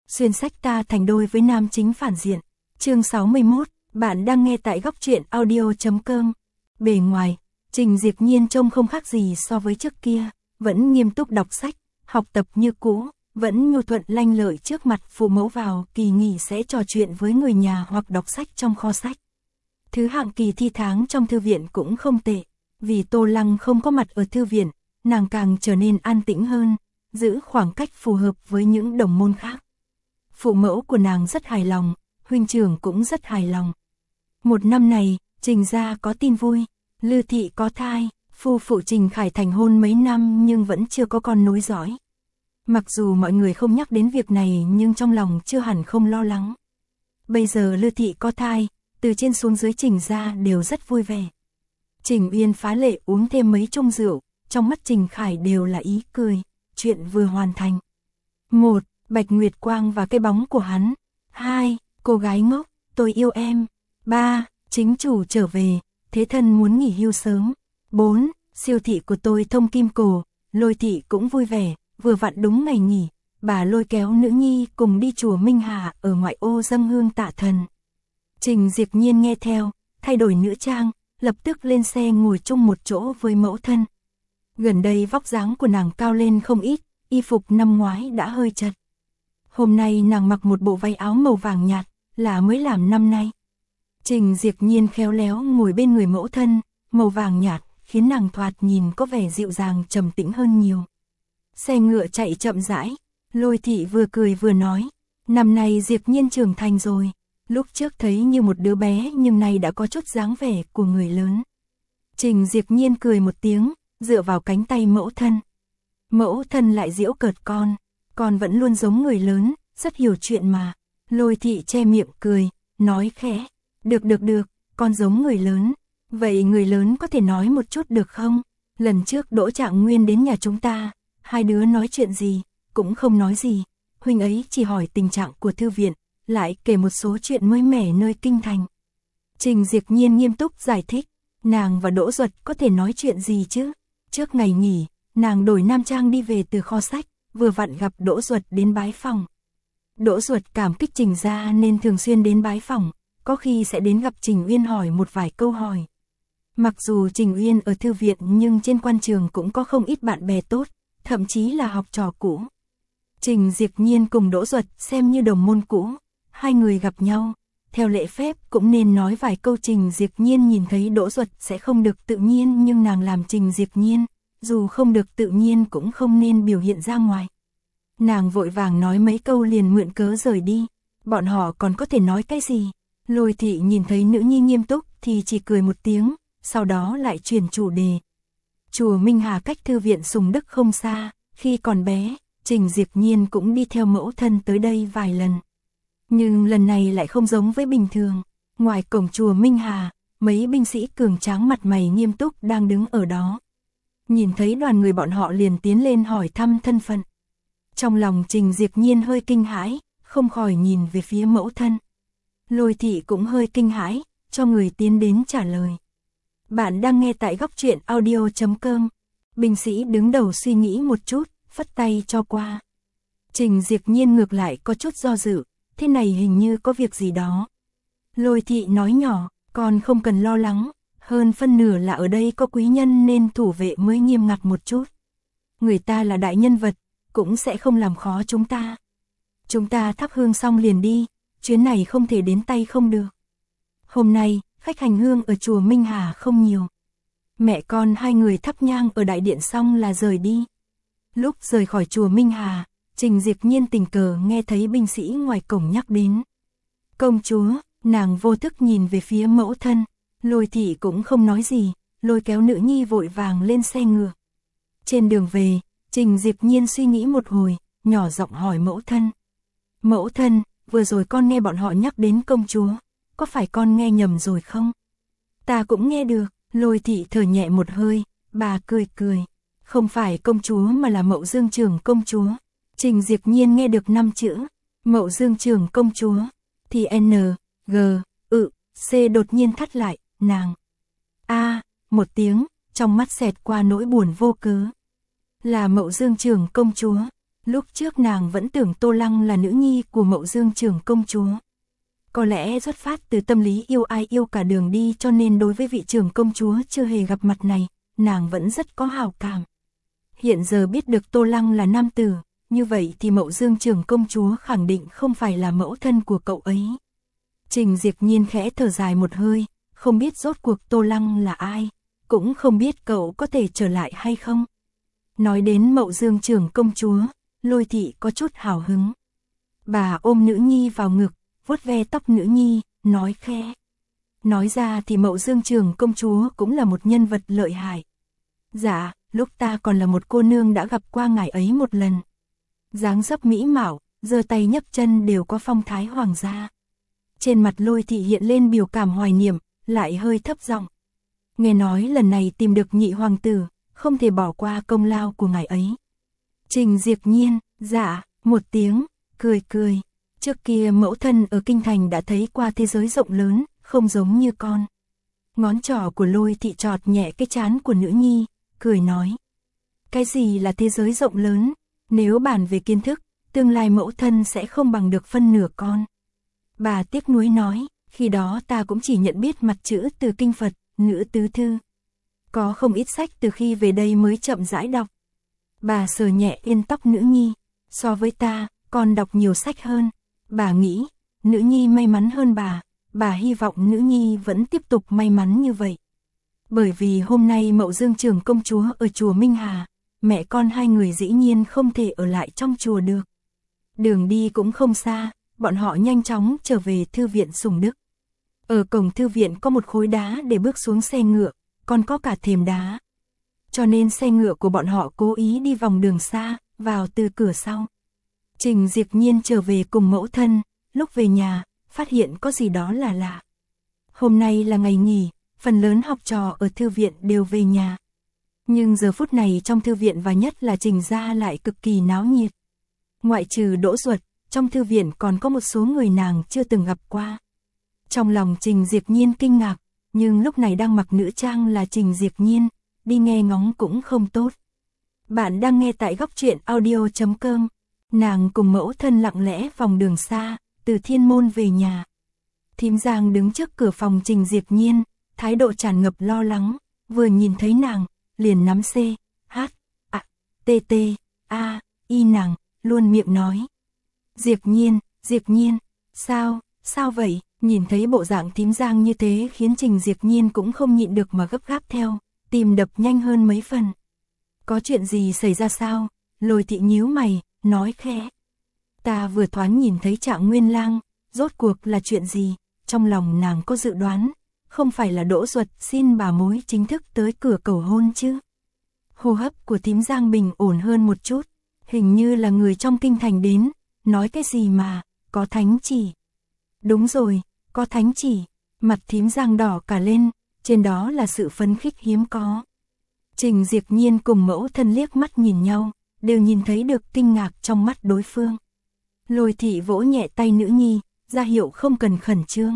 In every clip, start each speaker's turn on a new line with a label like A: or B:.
A: xuyên sách ta thành đôi với nam chính phản diện. Chương 61, bạn đang nghe tại góc truyện audio.com. Bề ngoài, Trình Diệp Nhiên trông không khác gì so với trước kia, vẫn nghiêm túc đọc sách, học tập như cũ, vẫn nhu thuận lanh lợi trước mặt phụ mẫu, vào kỳ nghỉ sẽ trò chuyện với người nhà hoặc đọc sách trong kho sách. Thứ hạng kỳ thi tháng trong thư viện cũng không tệ, vì Tô Lăng không có mặt ở thư viện, nàng càng trở nên an tĩnh hơn, giữ khoảng cách phù hợp với những đồng môn khác. Phụ mẫu của nàng rất hài lòng, huynh trưởng cũng rất hài lòng. Một năm này, Trình gia có tin vui, Lư thị có thai, phu phụ Trình Khải thành hôn mấy năm nhưng vẫn chưa có con nối dõi. Mặc dù mọi người không nhắc đến việc này nhưng trong lòng chưa hẳn không lo lắng. Bây giờ Lư thị có thai, từ trên xuống dưới Trình gia đều rất vui vẻ. Trình Uyên phá lệ uống thêm mấy chung rượu, trong mắt Trình Khải đều là ý cười, chuyện vừa hoàn thành. 1. Bạch Nguyệt Quang và cái bóng của hắn. 2. Cô gái ngốc, tôi yêu em. 3. Chính chủ trở về, thế thân muốn nghỉ hưu sớm. 4. Siêu thị của tôi thông kim cổ, Lôi thị cũng vui vẻ, vừa vặn đúng ngày nghỉ, bà lôi kéo nữ nhi cùng đi chùa Minh Hà ở ngoại ô dâng hương tạ thần. Trình Diệp Nhiên nghe theo, thay đổi nữ trang, lập tức lên xe ngồi chung một chỗ với mẫu thân. Gần đây vóc dáng của nàng cao lên không ít, y phục năm ngoái đã hơi chật. Hôm nay nàng mặc một bộ váy áo màu vàng nhạt, là mới làm năm nay. Trình Diệp Nhiên khéo léo ngồi bên người mẫu thân, màu vàng nhạt, khiến nàng thoạt nhìn có vẻ dịu dàng trầm tĩnh hơn nhiều. Xe ngựa chạy chậm rãi, Lôi thị vừa cười vừa nói, năm nay Diệp Nhiên trưởng thành rồi, lúc trước thấy như một đứa bé nhưng nay đã có chút dáng vẻ của người lớn. Trình Diệp Nhiên cười một tiếng, dựa vào cánh tay mẫu thân. Mẫu thân lại giễu cợt con vẫn luôn giống người lớn, rất hiểu chuyện mà. Lôi thị che miệng cười, nói khẽ, được, con giống người lớn. Vậy người lớn có thể nói một chút được không? Lần trước Đỗ Trạng Nguyên đến nhà chúng ta, hai đứa nói chuyện gì, cũng không nói gì. Huynh ấy chỉ hỏi tình trạng của thư viện, lại kể một số chuyện mới mẻ nơi kinh thành. Trình Diệp Nhiên nghiêm túc giải thích, nàng và Đỗ Duật có thể nói chuyện gì chứ? Trước ngày nghỉ, nàng đổi nam trang đi về từ kho sách, vừa vặn gặp Đỗ Duật đến bái phòng. Đỗ Duật cảm kích Trình gia nên thường xuyên đến bái phòng, có khi sẽ đến gặp Trình Uyên hỏi một vài câu hỏi. Mặc dù Trình Uyên ở thư viện nhưng trên quan trường cũng có không ít bạn bè tốt, thậm chí là học trò cũ. Trình Diệp Nhiên cùng Đỗ Duật xem như đồng môn cũ, hai người gặp nhau, theo lễ phép cũng nên nói vài câu. Trình Diệp Nhiên nhìn thấy Đỗ Duật sẽ không được tự nhiên nhưng nàng làm Trình Diệp Nhiên, dù không được tự nhiên cũng không nên biểu hiện ra ngoài. Nàng vội vàng nói mấy câu liền mượn cớ rời đi, bọn họ còn có thể nói cái gì? Lôi thị nhìn thấy nữ nhi nghiêm túc thì chỉ cười một tiếng, sau đó lại chuyển chủ đề. Chùa Minh Hà cách thư viện Sùng Đức không xa, khi còn bé, Trình Diệp Nhiên cũng đi theo mẫu thân tới đây vài lần. Nhưng lần này lại không giống với bình thường, ngoài cổng chùa Minh Hà, mấy binh sĩ cường tráng mặt mày nghiêm túc đang đứng ở đó. Nhìn thấy đoàn người bọn họ liền tiến lên hỏi thăm thân phận. Trong lòng Trình Diệp Nhiên hơi kinh hãi, không khỏi nhìn về phía mẫu thân. Lôi thị cũng hơi kinh hãi, cho người tiến đến trả lời. Bạn đang nghe tại góc truyện audio.com. Binh sĩ đứng đầu suy nghĩ một chút, phất tay cho qua. Trình Diệp Nhiên ngược lại có chút do dự, thế này hình như có việc gì đó. Lôi thị nói nhỏ, con không cần lo lắng, hơn phân nửa là ở đây có quý nhân nên thủ vệ mới nghiêm ngặt một chút. Người ta là đại nhân vật, cũng sẽ không làm khó chúng ta. Chúng ta thắp hương xong liền đi, chuyến này không thể đến tay không được. Hôm nay, khách hành hương ở chùa Minh Hà không nhiều. Mẹ con hai người thắp nhang ở đại điện xong là rời đi. Lúc rời khỏi chùa Minh Hà, Trình Diệp Nhiên tình cờ nghe thấy binh sĩ ngoài cổng nhắc đến. Công chúa, nàng vô thức nhìn về phía mẫu thân, Lôi thị cũng không nói gì, lôi kéo nữ nhi vội vàng lên xe ngựa. Trên đường về, Trình Diệp Nhiên suy nghĩ một hồi, nhỏ giọng hỏi mẫu thân. Mẫu thân, vừa rồi con nghe bọn họ nhắc đến công chúa, có phải con nghe nhầm rồi không? Ta cũng nghe được, Lôi thị thở nhẹ một hơi, bà cười cười. Không phải công chúa mà là Mậu Dương Trưởng công chúa. Trình Diệp Nhiên nghe được 5 chữ, Mậu Dương Trưởng công chúa, thì N, G, C đột nhiên thắt lại, nàng. Một tiếng, trong mắt xẹt qua nỗi buồn vô cớ. Là Mậu Dương Trưởng công chúa, Lúc trước nàng vẫn tưởng Tô Lăng là nữ nhi của Mậu Dương trưởng công chúa. Có lẽ xuất phát từ tâm lý yêu ai yêu cả đường đi, cho nên đối với vị trưởng công chúa chưa hề gặp mặt này, nàng vẫn rất có hảo cảm. Hiện giờ biết được Tô Lăng là nam tử, như vậy thì Mậu Dương trưởng công chúa khẳng định không phải là mẫu thân của cậu ấy. Trình Diệp Nhiên khẽ thở dài một hơi, không biết rốt cuộc Tô Lăng là ai, cũng không biết cậu có thể trở lại hay không. Nói đến Mậu Dương trưởng công chúa, Lôi Thị có chút hào hứng. Bà ôm nữ nhi vào ngực, vuốt ve tóc nữ nhi, nói khẽ. Nói ra thì Mậu Dương trưởng công chúa cũng là một nhân vật lợi hại. Dạ, lúc ta còn là một cô nương đã gặp qua ngài ấy một lần. Dáng dấp mỹ mạo, giơ tay nhấc chân đều có phong thái hoàng gia. Trên mặt Lôi Thị hiện lên biểu cảm hoài niệm, lại hơi thấp giọng. Nghe nói lần này tìm được nhị hoàng tử, không thể bỏ qua công lao của ngài ấy. Trình Diệp Nhiên, dạ, một tiếng, cười cười. Trước kia mẫu thân ở kinh thành đã thấy qua thế giới rộng lớn, không giống như con. Ngón trỏ của Lôi Thị chọt nhẹ cái trán của nữ nhi, cười nói. Cái gì là thế giới rộng lớn? Nếu bàn về kiến thức, tương lai mẫu thân sẽ không bằng được phân nửa con. Bà tiếc nuối nói, khi đó ta cũng chỉ nhận biết mặt chữ từ kinh Phật, Ngữ Tứ Thư. Có không ít sách từ khi về đây mới chậm rãi đọc. Bà sờ nhẹ yên tóc nữ nhi, so với ta, con đọc nhiều sách hơn. Bà nghĩ, nữ nhi may mắn hơn bà hy vọng nữ nhi vẫn tiếp tục may mắn như vậy. Bởi vì hôm nay Mậu Dương trưởng công chúa ở chùa Minh Hà, mẹ con hai người dĩ nhiên không thể ở lại trong chùa được. Đường đi cũng không xa, bọn họ nhanh chóng trở về thư viện Sùng Đức. Ở cổng thư viện có một khối đá để bước xuống xe ngựa, còn có cả thềm đá. Cho nên xe ngựa của bọn họ cố ý đi vòng đường xa, vào từ cửa sau. Trình Diệp Nhiên trở về cùng mẫu thân, lúc về nhà, phát hiện có gì đó là lạ. Hôm nay là ngày nghỉ, phần lớn học trò ở thư viện đều về nhà. Nhưng giờ phút này trong thư viện và nhất là Trình gia lại cực kỳ náo nhiệt. Ngoại trừ Đỗ Duật, trong thư viện còn có một số người nàng chưa từng gặp qua. Trong lòng Trình Diệp Nhiên kinh ngạc, nhưng lúc này đang mặc nữ trang là Trình Diệp Nhiên, đi nghe ngóng cũng không tốt. Bạn đang nghe tại góc truyện audio.com. Nàng cùng mẫu thân lặng lẽ vòng đường xa, từ Thiên Môn về nhà. Thím Giang đứng trước cửa phòng Trình Diệp Nhiên, thái độ tràn ngập lo lắng, vừa nhìn thấy nàng, liền nắm C, H, A, T, T, A, Y nàng, luôn miệng nói. Diệp Nhiên, sao vậy? Nhìn thấy bộ dạng thím Giang như thế khiến Trình Diệp Nhiên cũng không nhịn được mà gấp gáp theo, tim đập nhanh hơn mấy phần. Có chuyện gì xảy ra sao? Lôi Thị nhíu mày, nói khẽ. Ta vừa thoáng nhìn thấy Trạng Nguyên Lang, rốt cuộc là chuyện gì? Trong lòng nàng có dự đoán, không phải là Đỗ Duật xin bà mối chính thức tới cửa cầu hôn chứ? Hô hấp của thím Giang bình ổn hơn một chút, hình như là người trong kinh thành đến, nói cái gì mà, có thánh chỉ. Đúng rồi, có thánh chỉ, mặt thím Giang đỏ cả lên, trên đó là sự phấn khích hiếm có. Trình Diệp Nhiên cùng mẫu thân liếc mắt nhìn nhau, đều nhìn thấy được kinh ngạc trong mắt đối phương. Lôi Thị vỗ nhẹ tay nữ nhi, ra hiệu không cần khẩn trương.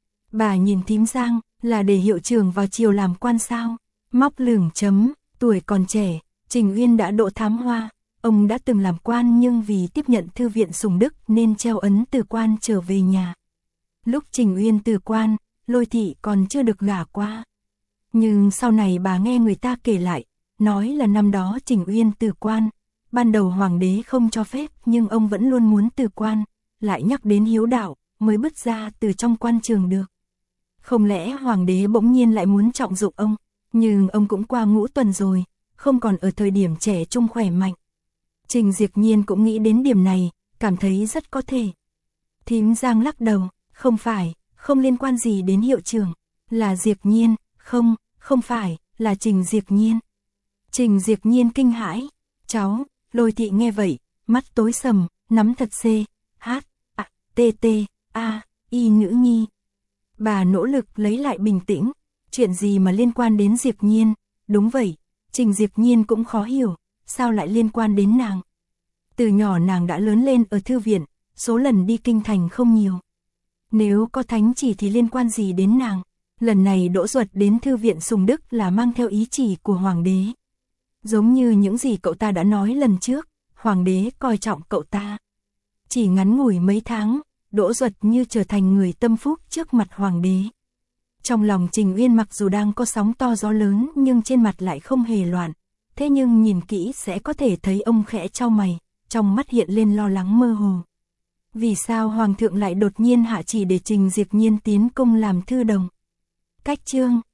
A: Bà nhìn thím Giang, là để hiệu trưởng vào chiều làm quan sao? Móc lửng chấm, tuổi còn trẻ, Trình Uyên đã đỗ thám hoa, ông đã từng làm quan nhưng vì tiếp nhận thư viện Sùng Đức nên treo ấn từ quan trở về nhà. Lúc Trình Uyên từ quan, Lôi Thị còn chưa được gả qua. Nhưng sau này bà nghe người ta kể lại, nói là năm đó Trình Uyên từ quan, ban đầu hoàng đế không cho phép nhưng ông vẫn luôn muốn từ quan, lại nhắc đến hiếu đạo, mới bứt ra từ trong quan trường được. Không lẽ hoàng đế bỗng nhiên lại muốn trọng dụng ông, nhưng ông cũng qua ngũ tuần rồi, không còn ở thời điểm trẻ trung khỏe mạnh. Trình Diệp Nhiên cũng nghĩ đến điểm này, cảm thấy rất có thể. Thím Giang lắc đầu, không phải, không liên quan gì đến hiệu trưởng, là Diệp Nhiên, không phải, là Trình Diệp Nhiên. Trình Diệp Nhiên kinh hãi, cháu, Lôi Thị nghe vậy, mắt tối sầm, nắm thật C, H, A, T, T, A, Y nữ nhi. Bà nỗ lực lấy lại bình tĩnh, chuyện gì mà liên quan đến Diệp Nhiên, đúng vậy, Trình Diệp Nhiên cũng khó hiểu, sao lại liên quan đến nàng. Từ nhỏ nàng đã lớn lên ở thư viện, số lần đi kinh thành không nhiều. Nếu có thánh chỉ thì liên quan gì đến nàng, lần này Đỗ Duật đến thư viện Sùng Đức là mang theo ý chỉ của hoàng đế. Giống như những gì cậu ta đã nói lần trước, hoàng đế coi trọng cậu ta. Chỉ ngắn ngủi mấy tháng, Đỗ Duật như trở thành người tâm phúc trước mặt hoàng đế. Trong lòng Trình Uyên mặc dù đang có sóng to gió lớn nhưng trên mặt lại không hề loạn, thế nhưng nhìn kỹ sẽ có thể thấy ông khẽ chau mày, trong mắt hiện lên lo lắng mơ hồ. Vì sao hoàng thượng lại đột nhiên hạ chỉ để Trình Diệp Nhiên tiến cung làm thư đồng? Cách chương